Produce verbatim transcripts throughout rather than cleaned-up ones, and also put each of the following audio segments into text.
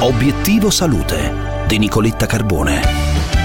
Obiettivo Salute di Nicoletta Carbone.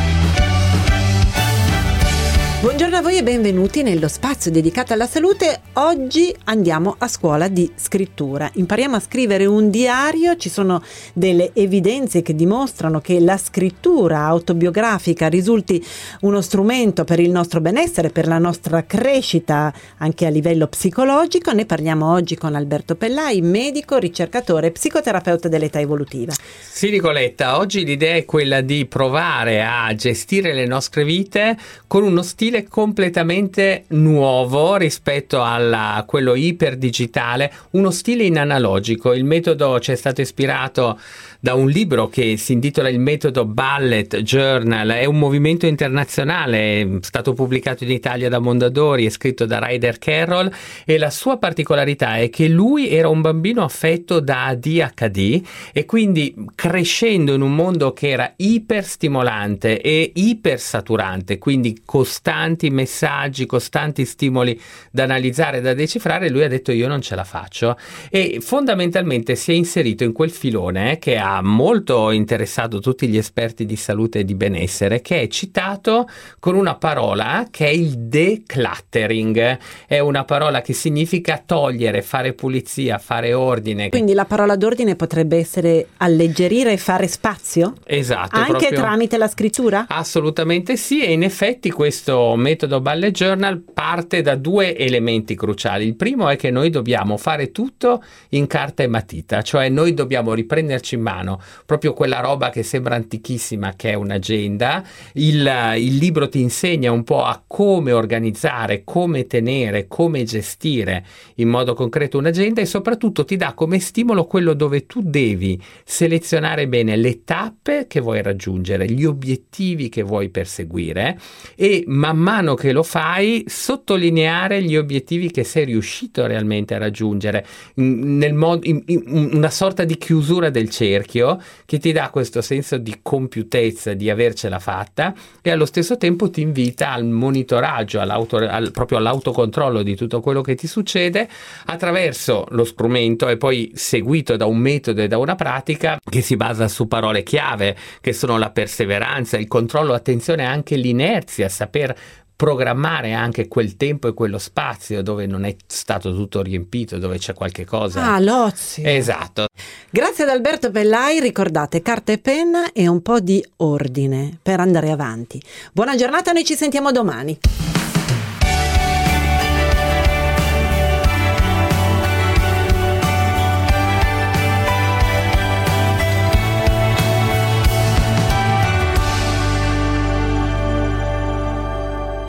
Buongiorno a voi e benvenuti nello spazio dedicato alla salute. Oggi andiamo a scuola di scrittura. Impariamo a scrivere un diario. Ci sono delle evidenze che dimostrano che la scrittura autobiografica risulti uno strumento per il nostro benessere, per la nostra crescita anche a livello psicologico. Ne parliamo oggi con Alberto Pellai, medico, ricercatore e psicoterapeuta dell'età evolutiva. Sì, Nicoletta, oggi l'idea è quella di provare a gestire le nostre vite con uno stile completamente nuovo rispetto a quello iperdigitale, uno stile in analogico. Il metodo ci è stato ispirato da un libro che si intitola Il metodo Bullet Journal, è un movimento internazionale, è stato pubblicato in Italia da Mondadori, è scritto da Ryder Carroll e la sua particolarità è che lui era un bambino affetto da A D H D e quindi crescendo in un mondo che era iperstimolante e ipersaturante, quindi costante messaggi, costanti stimoli da analizzare, da decifrare, lui ha detto io non ce la faccio e fondamentalmente si è inserito in quel filone che ha molto interessato tutti gli esperti di salute e di benessere, che è citato con una parola che è il decluttering. È una parola che significa togliere, fare pulizia, fare ordine. Quindi la parola d'ordine potrebbe essere alleggerire e fare spazio? Esatto. Anche proprio tramite la scrittura? Assolutamente sì, e in effetti questo metodo Bullet Journal parte da due elementi cruciali. Il primo è che noi dobbiamo fare tutto in carta e matita, cioè noi dobbiamo riprenderci in mano proprio quella roba che sembra antichissima, che è un'agenda. Il, il libro ti insegna un po' a come organizzare, come tenere, come gestire in modo concreto un'agenda e soprattutto ti dà come stimolo quello dove tu devi selezionare bene le tappe che vuoi raggiungere, gli obiettivi che vuoi perseguire e man mano che lo fai sottolineare gli obiettivi che sei riuscito realmente a raggiungere, nel modo, in, in una sorta di chiusura del cerchio che ti dà questo senso di compiutezza, di avercela fatta e allo stesso tempo ti invita al monitoraggio, all'auto, al, proprio all'autocontrollo di tutto quello che ti succede attraverso lo strumento e poi seguito da un metodo e da una pratica che si basa su parole chiave che sono la perseveranza, il controllo, attenzione anche l'inerzia, saper programmare anche quel tempo e quello spazio dove non è stato tutto riempito, dove c'è qualche cosa. Ah, l'ozio. Esatto. Grazie ad Alberto Pellai, ricordate carta e penna e un po' di ordine per andare avanti. Buona giornata, noi ci sentiamo domani.